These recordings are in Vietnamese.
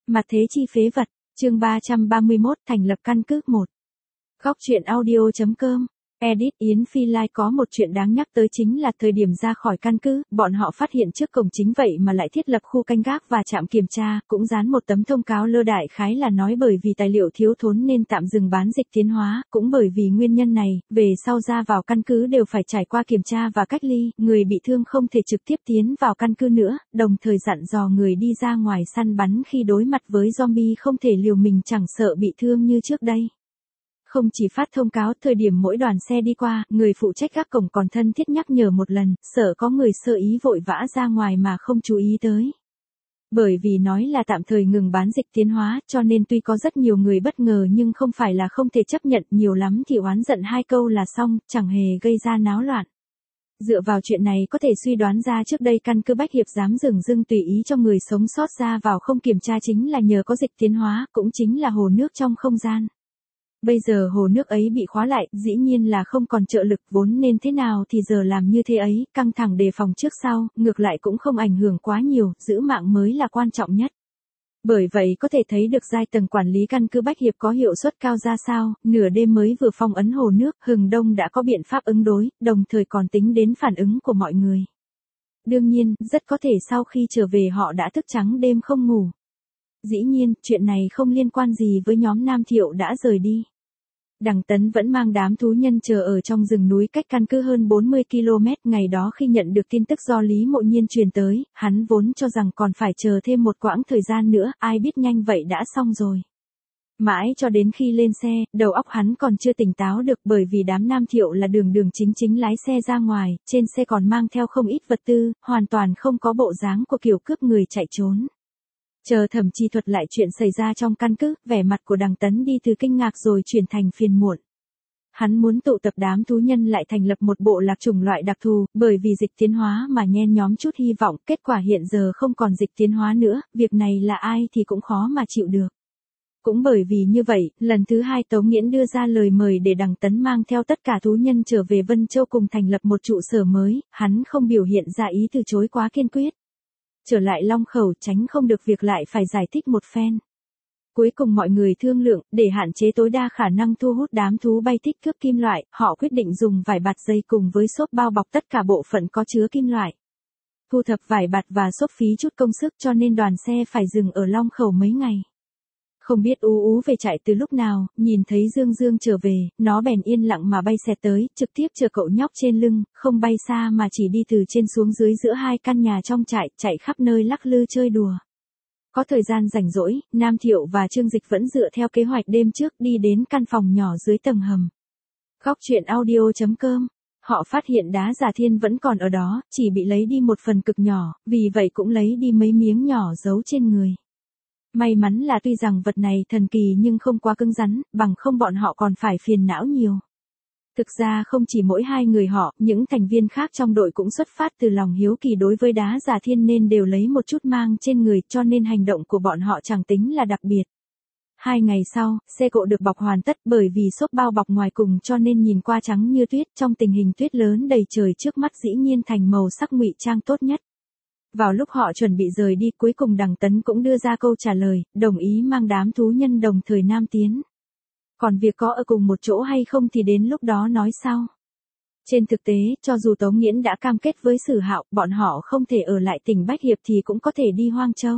Mặt thế chi phế vật, chương 331 thành lập căn cứ 1. Góc truyện audio.com. Edit Yến Phi Lai có một chuyện đáng nhắc tới chính là thời điểm ra khỏi căn cứ, bọn họ phát hiện trước cổng chính vậy mà lại thiết lập khu canh gác và trạm kiểm tra, cũng dán một tấm thông cáo lơ đại khái là nói bởi vì tài liệu thiếu thốn nên tạm dừng bán dịch tiến hóa, cũng bởi vì nguyên nhân này, về sau ra vào căn cứ đều phải trải qua kiểm tra và cách ly, người bị thương không thể trực tiếp tiến vào căn cứ nữa, đồng thời dặn dò người đi ra ngoài săn bắn khi đối mặt với zombie không thể liều mình chẳng sợ bị thương như trước đây. Không chỉ phát thông cáo thời điểm mỗi đoàn xe đi qua, người phụ trách gác cổng còn thân thiết nhắc nhở một lần, sợ có người sơ ý vội vã ra ngoài mà không chú ý tới. Bởi vì nói là tạm thời ngừng bán dịch tiến hóa, cho nên tuy có rất nhiều người bất ngờ nhưng không phải là không thể chấp nhận, nhiều lắm thì oán giận hai câu là xong, chẳng hề gây ra náo loạn. Dựa vào chuyện này có thể suy đoán ra trước đây căn cứ Bách Hiệp dám dửng dưng tùy ý cho người sống sót ra vào không kiểm tra chính là nhờ có dịch tiến hóa, cũng chính là hồ nước trong không gian. Bây giờ hồ nước ấy bị khóa lại, dĩ nhiên là không còn trợ lực, vốn nên thế nào thì giờ làm như thế ấy, căng thẳng đề phòng trước sau, ngược lại cũng không ảnh hưởng quá nhiều, giữ mạng mới là quan trọng nhất. Bởi vậy có thể thấy được giai tầng quản lý căn cứ Bách Hiệp có hiệu suất cao ra sao, nửa đêm mới vừa phong ấn hồ nước, Hừng Đông đã có biện pháp ứng đối, đồng thời còn tính đến phản ứng của mọi người. Đương nhiên, rất có thể sau khi trở về họ đã thức trắng đêm không ngủ. Dĩ nhiên, chuyện này không liên quan gì với nhóm Nam Thiệu đã rời đi. Đằng Tấn vẫn mang đám thú nhân chờ ở trong rừng núi cách căn cứ hơn 40 km, ngày đó khi nhận được tin tức do Lý Mộ Nhiên truyền tới, hắn vốn cho rằng còn phải chờ thêm một quãng thời gian nữa, ai biết nhanh vậy đã xong rồi. Mãi cho đến khi lên xe, đầu óc hắn còn chưa tỉnh táo được bởi vì đám Nam Thiệu là đường chính lái xe ra ngoài, trên xe còn mang theo không ít vật tư, hoàn toàn không có bộ dáng của kiểu cướp người chạy trốn. Chờ Thẩm Chi thuật lại chuyện xảy ra trong căn cứ, vẻ mặt của Đằng Tấn đi từ kinh ngạc rồi chuyển thành phiền muộn. Hắn muốn tụ tập đám thú nhân lại thành lập một bộ lạc chủng loại đặc thù, bởi vì dịch tiến hóa mà nhen nhóm chút hy vọng, kết quả hiện giờ không còn dịch tiến hóa nữa, việc này là ai thì cũng khó mà chịu được. Cũng bởi vì như vậy, lần thứ hai Tống Nghiễn đưa ra lời mời để Đằng Tấn mang theo tất cả thú nhân trở về Vân Châu cùng thành lập một trụ sở mới, hắn không biểu hiện ra ý từ chối quá kiên quyết. Trở lại Long Khẩu tránh không được việc lại phải giải thích một phen. Cuối cùng mọi người thương lượng, để hạn chế tối đa khả năng thu hút đám thú bay thích cướp kim loại, họ quyết định dùng vải bạt dây cùng với xốp bao bọc tất cả bộ phận có chứa kim loại. Thu thập vải bạt và xốp phí chút công sức cho nên đoàn xe phải dừng ở Long Khẩu mấy ngày. Không biết Ú về chạy từ lúc nào, nhìn thấy Dương trở về, nó bèn yên lặng mà bay xe tới, trực tiếp chờ cậu nhóc trên lưng, không bay xa mà chỉ đi từ trên xuống dưới giữa hai căn nhà trong trại, chạy khắp nơi lắc lư chơi đùa. Có thời gian rảnh rỗi, Nam Thiệu và Trương Dịch vẫn dựa theo kế hoạch đêm trước đi đến căn phòng nhỏ dưới tầng hầm. Góc truyện audio.com. Họ phát hiện đá giả thiên vẫn còn ở đó, chỉ bị lấy đi một phần cực nhỏ, vì vậy cũng lấy đi mấy miếng nhỏ giấu trên người. May mắn là tuy rằng vật này thần kỳ nhưng không quá cứng rắn, bằng không bọn họ còn phải phiền não nhiều. Thực ra không chỉ mỗi hai người họ, những thành viên khác trong đội cũng xuất phát từ lòng hiếu kỳ đối với đá giả thiên nên đều lấy một chút mang trên người, cho nên hành động của bọn họ chẳng tính là đặc biệt. 2 ngày sau, xe cộ được bọc hoàn tất bởi vì xốp bao bọc ngoài cùng cho nên nhìn qua trắng như tuyết, trong tình hình tuyết lớn đầy trời trước mắt dĩ nhiên thành màu sắc ngụy trang tốt nhất. Vào lúc họ chuẩn bị rời đi, cuối cùng Đằng Tấn cũng đưa ra câu trả lời, đồng ý mang đám thú nhân đồng thời nam tiến. Còn việc có ở cùng một chỗ hay không thì đến lúc đó nói sau. Trên thực tế, cho dù Tống Nghiễn đã cam kết với Sử Hạo, bọn họ không thể ở lại tỉnh Bách Hiệp thì cũng có thể đi Hoang Châu.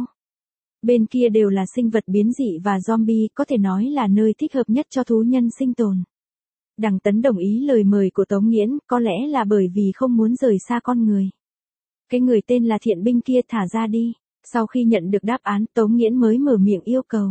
Bên kia đều là sinh vật biến dị và zombie, có thể nói là nơi thích hợp nhất cho thú nhân sinh tồn. Đằng Tấn đồng ý lời mời của Tống Nghiễn, có lẽ là bởi vì không muốn rời xa con người. Cái người tên là Thiện Binh kia thả ra đi. Sau khi nhận được đáp án, Tống Nghiễn mới mở miệng yêu cầu.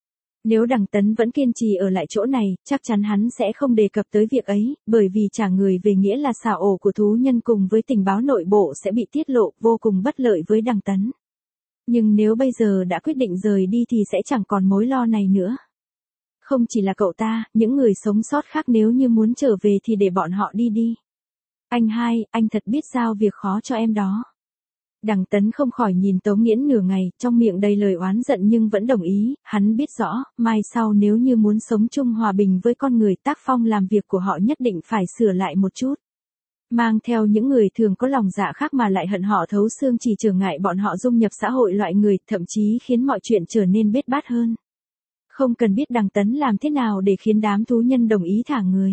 Nếu Đằng Tấn vẫn kiên trì ở lại chỗ này, chắc chắn hắn sẽ không đề cập tới việc ấy, bởi vì trả người về nghĩa là xào ổ của thú nhân cùng với tình báo nội bộ sẽ bị tiết lộ, vô cùng bất lợi với Đằng Tấn. Nhưng nếu bây giờ đã quyết định rời đi thì sẽ chẳng còn mối lo này nữa. Không chỉ là cậu ta, những người sống sót khác nếu như muốn trở về thì để bọn họ đi đi. Anh hai, anh thật biết giao việc khó cho em đó. Đằng Tấn không khỏi nhìn Tống Nghiễn nửa ngày, trong miệng đầy lời oán giận nhưng vẫn đồng ý, hắn biết rõ, mai sau nếu như muốn sống chung hòa bình với con người, tác phong làm việc của họ nhất định phải sửa lại một chút. Mang theo những người thường có lòng dạ khác mà lại hận họ thấu xương chỉ trở ngại bọn họ dung nhập xã hội loại người, thậm chí khiến mọi chuyện trở nên bết bát hơn. Không cần biết Đằng Tấn làm thế nào để khiến đám thú nhân đồng ý thả người.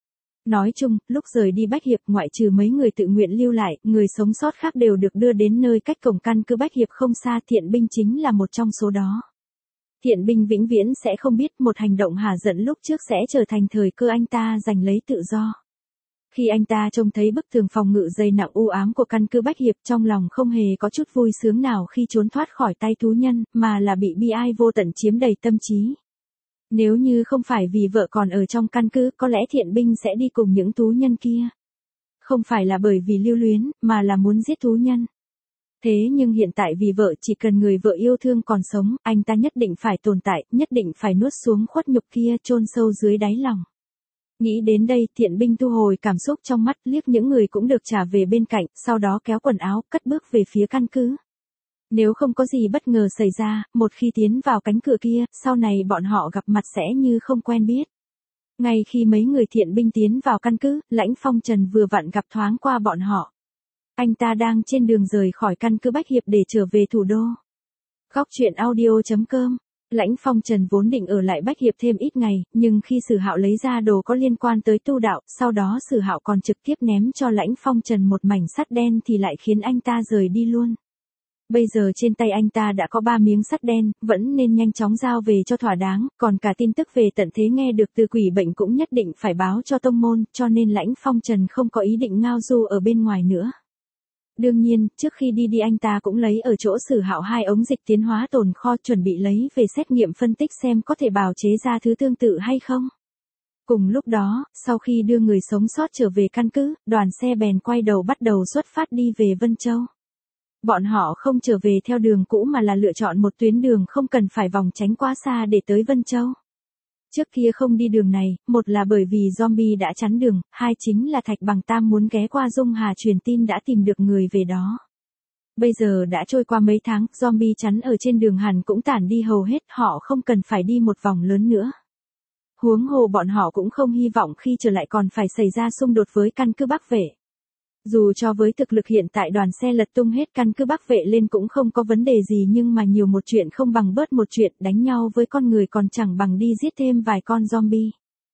Nói chung, lúc rời đi Bách Hiệp ngoại trừ mấy người tự nguyện lưu lại, người sống sót khác đều được đưa đến nơi cách cổng căn cứ Bách Hiệp không xa, Thiện Binh chính là một trong số đó. Thiện Binh vĩnh viễn sẽ không biết một hành động hả giận lúc trước sẽ trở thành thời cơ anh ta giành lấy tự do. Khi anh ta trông thấy bức tường phòng ngự dày nặng u ám của căn cứ Bách Hiệp, trong lòng không hề có chút vui sướng nào khi trốn thoát khỏi tay thú nhân, mà là bị bi ai vô tận chiếm đầy tâm trí. Nếu như không phải vì vợ còn ở trong căn cứ, có lẽ Thiện Binh sẽ đi cùng những thú nhân kia. Không phải là bởi vì lưu luyến, mà là muốn giết thú nhân. Thế nhưng hiện tại vì vợ, chỉ cần người vợ yêu thương còn sống, anh ta nhất định phải tồn tại, nhất định phải nuốt xuống khuất nhục kia chôn sâu dưới đáy lòng. Nghĩ đến đây, Thiện Binh thu hồi cảm xúc trong mắt, liếc những người cũng được trả về bên cạnh, sau đó kéo quần áo, cất bước về phía căn cứ. Nếu không có gì bất ngờ xảy ra, một khi tiến vào cánh cửa kia, sau này bọn họ gặp mặt sẽ như không quen biết. Ngay khi mấy người Thiện Binh tiến vào căn cứ, Lãnh Phong Trần vừa vặn gặp thoáng qua bọn họ. Anh ta đang trên đường rời khỏi căn cứ Bách Hiệp để trở về thủ đô. Góc truyện audio.com. Lãnh Phong Trần vốn định ở lại Bách Hiệp thêm ít ngày, nhưng khi Sử Hạo lấy ra đồ có liên quan tới tu đạo, sau đó Sử Hạo còn trực tiếp ném cho Lãnh Phong Trần một mảnh sắt đen thì lại khiến anh ta rời đi luôn. Bây giờ trên tay anh ta đã có 3 miếng sắt đen, vẫn nên nhanh chóng giao về cho thỏa đáng, còn cả tin tức về tận thế nghe được từ quỷ bệnh cũng nhất định phải báo cho tông môn, cho nên Lãnh Phong Trần không có ý định ngao du ở bên ngoài nữa. Đương nhiên, trước khi đi anh ta cũng lấy ở chỗ Sử Hạo 2 ống dịch tiến hóa tồn kho, chuẩn bị lấy về xét nghiệm phân tích xem có thể bào chế ra thứ tương tự hay không. Cùng lúc đó, sau khi đưa người sống sót trở về căn cứ, đoàn xe bèn quay đầu bắt đầu xuất phát đi về Vân Châu. Bọn họ không trở về theo đường cũ mà là lựa chọn một tuyến đường không cần phải vòng tránh quá xa để tới Vân Châu. Trước kia không đi đường này, một là bởi vì zombie đã chắn đường, hai chính là Thạch Bằng Tam muốn ghé qua Dung Hà truyền tin đã tìm được người về đó. Bây giờ đã trôi qua mấy tháng, zombie chắn ở trên đường hẳn cũng tản đi hầu hết, họ không cần phải đi một vòng lớn nữa. Huống hồ bọn họ cũng không hy vọng khi trở lại còn phải xảy ra xung đột với căn cứ Bắc Vệ. Dù cho với thực lực hiện tại đoàn xe lật tung hết căn cứ Bắc Vệ lên cũng không có vấn đề gì, nhưng mà nhiều một chuyện không bằng bớt một chuyện, đánh nhau với con người còn chẳng bằng đi giết thêm vài con zombie.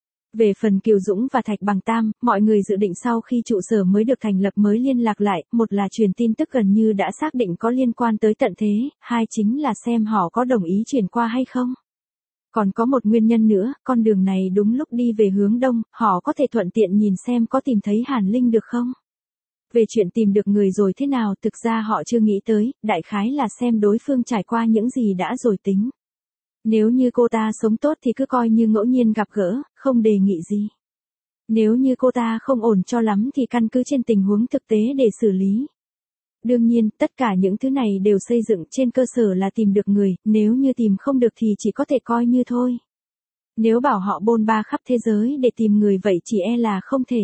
Về phần Kiều Dũng và Thạch Bằng Tam, mọi người dự định sau khi trụ sở mới được thành lập mới liên lạc lại, một là truyền tin tức gần như đã xác định có liên quan tới tận thế, hai chính là xem họ có đồng ý chuyển qua hay không. Còn có một nguyên nhân nữa, con đường này đúng lúc đi về hướng đông, họ có thể thuận tiện nhìn xem có tìm thấy Hàn Linh được không. Về chuyện tìm được người rồi thế nào, thực ra họ chưa nghĩ tới, đại khái là xem đối phương trải qua những gì đã rồi tính. Nếu như cô ta sống tốt thì cứ coi như ngẫu nhiên gặp gỡ, không đề nghị gì. Nếu như cô ta không ổn cho lắm thì căn cứ trên tình huống thực tế để xử lý. Đương nhiên, tất cả những thứ này đều xây dựng trên cơ sở là tìm được người, nếu như tìm không được thì chỉ có thể coi như thôi. Nếu bảo họ bôn ba khắp thế giới để tìm người vậy chỉ e là không thể.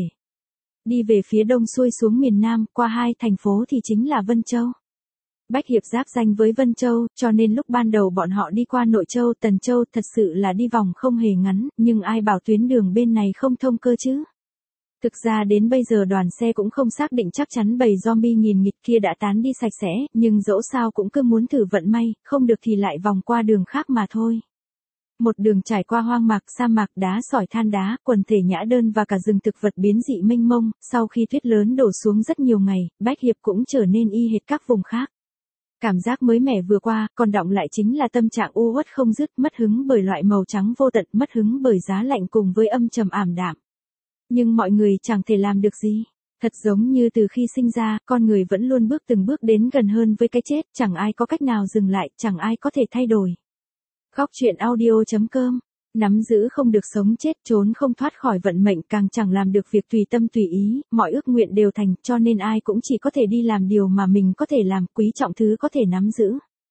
Đi về phía đông xuôi xuống miền Nam, qua 2 thành phố thì chính là Vân Châu. Bách Hiệp giáp danh với Vân Châu, cho nên lúc ban đầu bọn họ đi qua Nội Châu, Tần Châu thật sự là đi vòng không hề ngắn, nhưng ai bảo tuyến đường bên này không thông cơ chứ. Thực ra đến bây giờ đoàn xe cũng không xác định chắc chắn bầy zombie nghìn nghịt kia đã tán đi sạch sẽ, nhưng dẫu sao cũng cứ muốn thử vận may, không được thì lại vòng qua đường khác mà thôi. Một đường trải qua hoang mạc, sa mạc, đá sỏi than đá, quần thể nhã đơn và cả rừng thực vật biến dị mênh mông, sau khi tuyết lớn đổ xuống rất nhiều ngày, Bách Hiệp cũng trở nên y hệt các vùng khác. Cảm giác mới mẻ vừa qua, còn đọng lại chính là tâm trạng u uất không dứt, mất hứng bởi loại màu trắng vô tận, mất hứng bởi giá lạnh cùng với âm trầm ảm đạm. Nhưng mọi người chẳng thể làm được gì. Thật giống như từ khi sinh ra, con người vẫn luôn bước từng bước đến gần hơn với cái chết, chẳng ai có cách nào dừng lại, chẳng ai có thể thay đổi. Góc truyện audio.com. Nắm giữ không được sống chết, trốn không thoát khỏi vận mệnh, càng chẳng làm được việc tùy tâm tùy ý, mọi ước nguyện đều thành, cho nên ai cũng chỉ có thể đi làm điều mà mình có thể làm, quý trọng thứ có thể nắm giữ.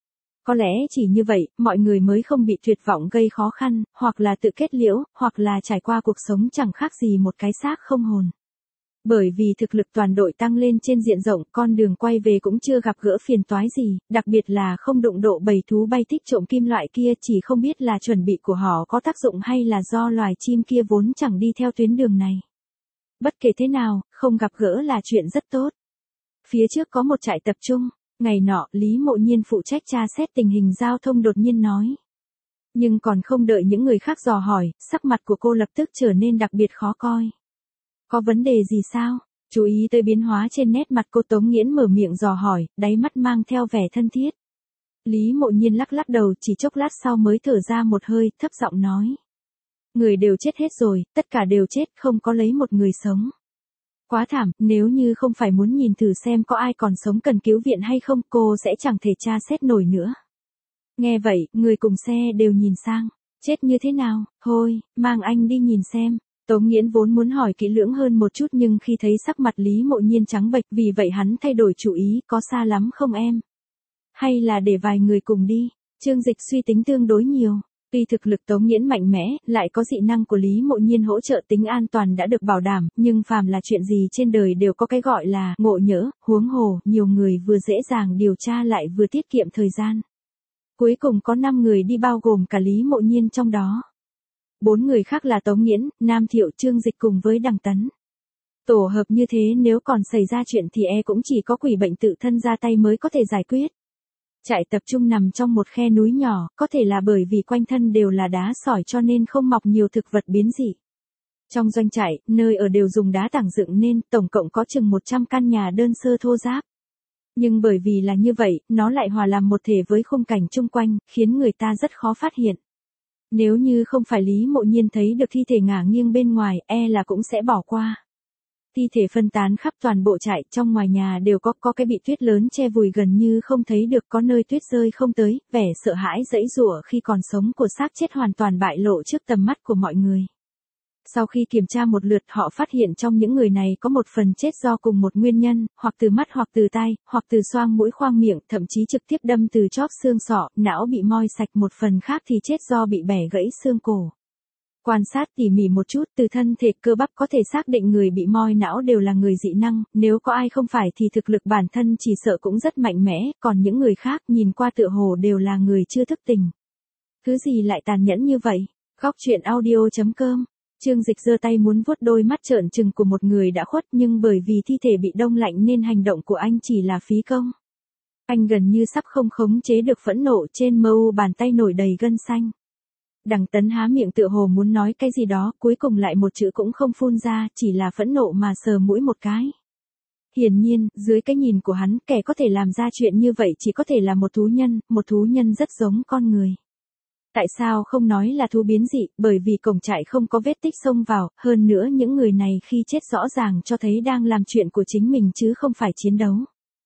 Có lẽ chỉ như vậy, mọi người mới không bị tuyệt vọng gây khó khăn, hoặc là tự kết liễu, hoặc là trải qua cuộc sống chẳng khác gì một cái xác không hồn. Bởi vì thực lực toàn đội tăng lên trên diện rộng, con đường quay về cũng chưa gặp gỡ phiền toái gì, đặc biệt là không đụng độ bầy thú bay thích trộm kim loại kia, chỉ không biết là chuẩn bị của họ có tác dụng hay là do loài chim kia vốn chẳng đi theo tuyến đường này. Bất kể thế nào, không gặp gỡ là chuyện rất tốt. Phía trước có một trại tập trung, ngày nọ, Lý Mộ Nhiên phụ trách tra xét tình hình giao thông đột nhiên nói. Nhưng còn không đợi những người khác dò hỏi, sắc mặt của cô lập tức trở nên đặc biệt khó coi. Có vấn đề gì sao? Chú ý tới biến hóa trên nét mặt cô, Tống Nghiễn mở miệng dò hỏi, đáy mắt mang theo vẻ thân thiết. Lý Mộ Nhiên lắc lắc đầu, chỉ chốc lát sau mới thở ra một hơi, thấp giọng nói. Người đều chết hết rồi, tất cả đều chết, không có lấy một người sống. Quá thảm, nếu như không phải muốn nhìn thử xem có ai còn sống cần cứu viện hay không, cô sẽ chẳng thể tra xét nổi nữa. Nghe vậy, người cùng xe đều nhìn sang. Chết như thế nào? Thôi, mang anh đi nhìn xem. Tống Nghiễn vốn muốn hỏi kỹ lưỡng hơn một chút nhưng khi thấy sắc mặt Lý Mộ Nhiên trắng bệch, vì vậy hắn thay đổi chủ ý, có xa lắm không em? Hay là để vài người cùng đi? Trương Dịch suy tính tương đối nhiều. Tuy thực lực Tống Nghiễn mạnh mẽ, lại có dị năng của Lý Mộ Nhiên hỗ trợ, tính an toàn đã được bảo đảm, nhưng phàm là chuyện gì trên đời đều có cái gọi là ngộ nhỡ, huống hồ, nhiều người vừa dễ dàng điều tra lại vừa tiết kiệm thời gian. Cuối cùng có 5 người đi bao gồm cả Lý Mộ Nhiên trong đó. 4 người khác là Tống Nghiễn, Nam Thiệu, Trương Dịch cùng với Đằng Tấn. Tổ hợp như thế nếu còn xảy ra chuyện thì cũng chỉ có quỷ bệnh tự thân ra tay mới có thể giải quyết. Trại tập trung nằm trong một khe núi nhỏ, có thể là bởi vì quanh thân đều là đá sỏi cho nên không mọc nhiều thực vật biến dị. Trong doanh trại, nơi ở đều dùng đá tảng dựng nên, tổng cộng có chừng 100 căn nhà đơn sơ thô ráp. Nhưng bởi vì là như vậy, nó lại hòa làm một thể với khung cảnh chung quanh, khiến người ta rất khó phát hiện. Nếu như không phải Lý Mộ Nhiên thấy được thi thể ngả nghiêng bên ngoài, là cũng sẽ bỏ qua. Thi thể phân tán khắp toàn bộ trại, trong ngoài nhà đều có cái bị tuyết lớn che vùi gần như không thấy được, có nơi tuyết rơi không tới, vẻ sợ hãi giãy giụa khi còn sống của xác chết hoàn toàn bại lộ trước tầm mắt của mọi người. Sau khi kiểm tra một lượt, họ phát hiện trong những người này có một phần chết do cùng một nguyên nhân, hoặc từ mắt hoặc từ tai, hoặc từ xoang mũi khoang miệng, thậm chí trực tiếp đâm từ chóp xương sọ, não bị moi sạch, một phần khác thì chết do bị bẻ gãy xương cổ. Quan sát tỉ mỉ một chút, từ thân thể cơ bắp có thể xác định người bị moi não đều là người dị năng, nếu có ai không phải thì thực lực bản thân chỉ sợ cũng rất mạnh mẽ, còn những người khác nhìn qua tựa hồ đều là người chưa thức tỉnh. Thứ gì lại tàn nhẫn như vậy? Góc truyện audio.com. Trương Dịch giơ tay muốn vuốt đôi mắt trợn trừng của một người đã khuất, nhưng bởi vì thi thể bị đông lạnh nên hành động của anh chỉ là phí công. Anh gần như sắp không khống chế được phẫn nộ, trên mu bàn tay nổi đầy gân xanh. Đằng Tấn há miệng tựa hồ muốn nói cái gì đó, cuối cùng lại một chữ cũng không phun ra, chỉ là phẫn nộ mà sờ mũi một cái. Hiển nhiên, dưới cái nhìn của hắn, kẻ có thể làm ra chuyện như vậy chỉ có thể là một thú nhân rất giống con người. Tại sao không nói là thú biến dị, bởi vì cổng trại không có vết tích xông vào, hơn nữa những người này khi chết rõ ràng cho thấy đang làm chuyện của chính mình chứ không phải chiến đấu.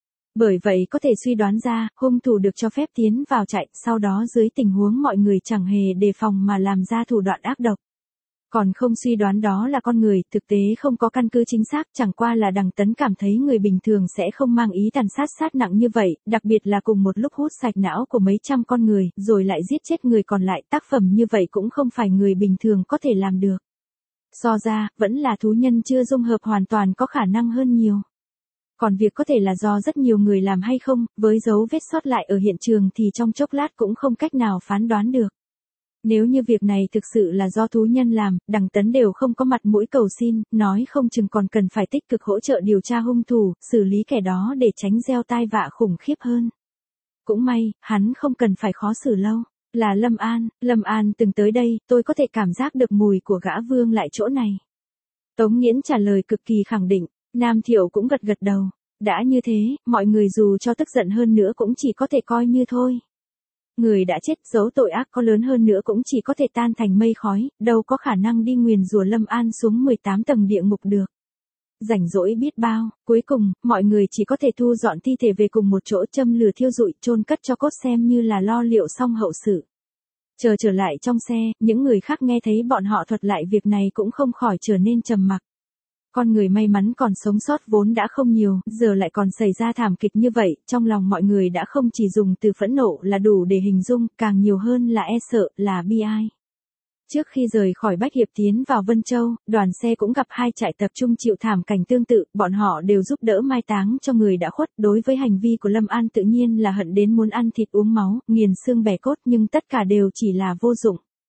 Bởi vậy có thể suy đoán ra, hung thủ được cho phép tiến vào trại, sau đó dưới tình huống mọi người chẳng hề đề phòng mà làm ra thủ đoạn ác độc. Còn không suy đoán đó là con người, thực tế không có căn cứ chính xác, chẳng qua là Đằng Tấn cảm thấy người bình thường sẽ không mang ý tàn sát nặng như vậy, đặc biệt là cùng một lúc hút sạch não của mấy trăm con người, rồi lại giết chết người còn lại, tác phẩm như vậy cũng không phải người bình thường có thể làm được. So ra, vẫn là thú nhân chưa dung hợp hoàn toàn có khả năng hơn nhiều. Còn việc có thể là do rất nhiều người làm hay không, với dấu vết sót lại ở hiện trường thì trong chốc lát cũng không cách nào phán đoán được. Nếu như việc này thực sự là do thú nhân làm, Đằng Tấn đều không có mặt mũi cầu xin, nói không chừng còn cần phải tích cực hỗ trợ điều tra hung thủ, xử lý kẻ đó để tránh gieo tai vạ khủng khiếp hơn. Cũng may, hắn không cần phải khó xử lâu. Là Lâm An từng tới đây, tôi có thể cảm giác được mùi của gã Vương lại chỗ này. Tống Nghiễn trả lời cực kỳ khẳng định, Nam Thiệu cũng gật gật đầu. Đã như thế, mọi người dù cho tức giận hơn nữa cũng chỉ có thể coi như thôi. Người đã chết, dấu tội ác có lớn hơn nữa cũng chỉ có thể tan thành mây khói, đâu có khả năng đi nguyền rủa Lâm An xuống 18 tầng địa ngục được. Rảnh rỗi biết bao, cuối cùng, mọi người chỉ có thể thu dọn thi thể về cùng một chỗ, châm lửa thiêu rụi, chôn cất cho cốt xem như là lo liệu xong hậu sự. Trở lại trong xe, những người khác nghe thấy bọn họ thuật lại việc này cũng không khỏi trở nên trầm mặc. Con người may mắn còn sống sót vốn đã không nhiều, giờ lại còn xảy ra thảm kịch như vậy, trong lòng mọi người đã không chỉ dùng từ phẫn nộ là đủ để hình dung, càng nhiều hơn là sợ, là bi ai. Trước khi rời khỏi Bách Hiệp tiến vào Vân Châu, đoàn xe cũng gặp 2 trại tập trung chịu thảm cảnh tương tự, bọn họ đều giúp đỡ mai táng cho người đã khuất. Đối với hành vi của Lâm An tự nhiên là hận đến muốn ăn thịt uống máu, nghiền xương bẻ cốt, nhưng tất cả đều chỉ là vô dụng.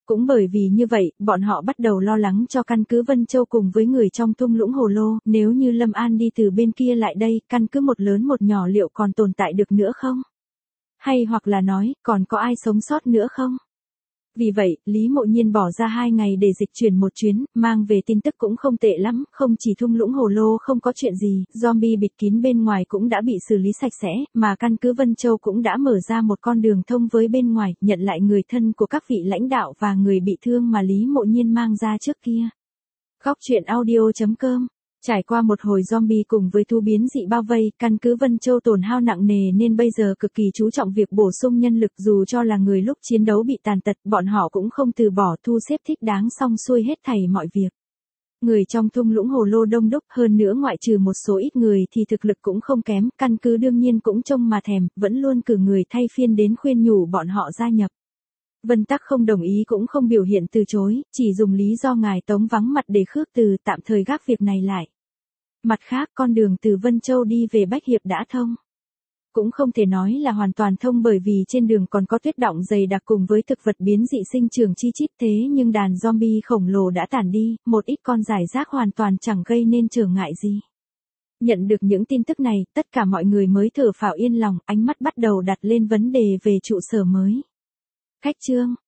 Cũng bởi vì như vậy, bọn họ bắt đầu lo lắng cho căn cứ Vân Châu cùng với người trong thung lũng Hồ Lô, nếu như Lâm An đi từ bên kia lại đây, căn cứ một lớn một nhỏ liệu còn tồn tại được nữa không? Hay hoặc là nói, còn có ai sống sót nữa không? Vì vậy, Lý Mộ Nhiên bỏ ra 2 ngày để dịch chuyển một chuyến, mang về tin tức cũng không tệ lắm, không chỉ thung lũng Hồ Lô không có chuyện gì, zombie bịt kín bên ngoài cũng đã bị xử lý sạch sẽ, mà căn cứ Vân Châu cũng đã mở ra một con đường thông với bên ngoài, nhận lại người thân của các vị lãnh đạo và người bị thương mà Lý Mộ Nhiên mang ra trước kia. Góc truyện audio.com. Trải qua một hồi zombie cùng với thú biến dị bao vây, căn cứ Vân Châu tổn hao nặng nề nên bây giờ cực kỳ chú trọng việc bổ sung nhân lực, dù cho là người lúc chiến đấu bị tàn tật, bọn họ cũng không từ bỏ, thu xếp thích đáng xong xuôi hết thảy mọi việc. Người trong thung lũng Hồ Lô đông đúc, hơn nữa ngoại trừ một số ít người thì thực lực cũng không kém, căn cứ đương nhiên cũng trông mà thèm, vẫn luôn cử người thay phiên đến khuyên nhủ bọn họ gia nhập. Vân Tắc không đồng ý cũng không biểu hiện từ chối, chỉ dùng lý do ngài Tống vắng mặt để khước từ tạm thời gác việc này lại. Mặt khác, con đường từ Vân Châu đi về Bách Hiệp đã thông. Cũng không thể nói là hoàn toàn thông bởi vì trên đường còn có tuyết đọng dày đặc cùng với thực vật biến dị sinh trưởng chi chít, thế nhưng đàn zombie khổng lồ đã tản đi, một ít con rải rác hoàn toàn chẳng gây nên trở ngại gì. Nhận được những tin tức này, tất cả mọi người mới thở phào yên lòng, ánh mắt bắt đầu đặt lên vấn đề về trụ sở mới. Khách trương,